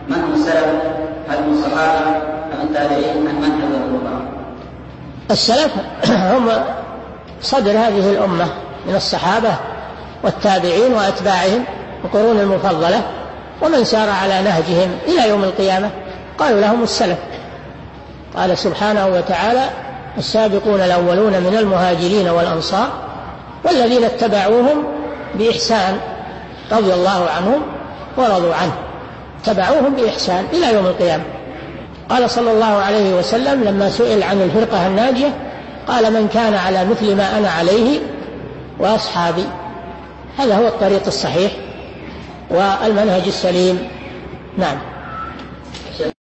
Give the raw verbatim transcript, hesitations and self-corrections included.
من هم السلف؟ هل هم الصحابة أم التابعين أم من حذروا الله؟ السلف هم صدر هذه الأمة من الصحابة والتابعين وأتباعهم القرون المفضلة ومن سار على نهجهم إلى يوم القيامة قالوا لهم السلف. قال سبحانه وتعالى: السابقون الأولون من المهاجرين والأنصار والذين اتبعوهم بإحسان رضي الله عنهم ورضوا عنه، اتبعوهم بإحسان إلى يوم القيامة. قال صلى الله عليه وسلم لما سئل عن الفرقة الناجية قال: من كان على مثل ما أنا عليه وأصحابي. هذا هو الطريق الصحيح والمنهج السليم. نعم.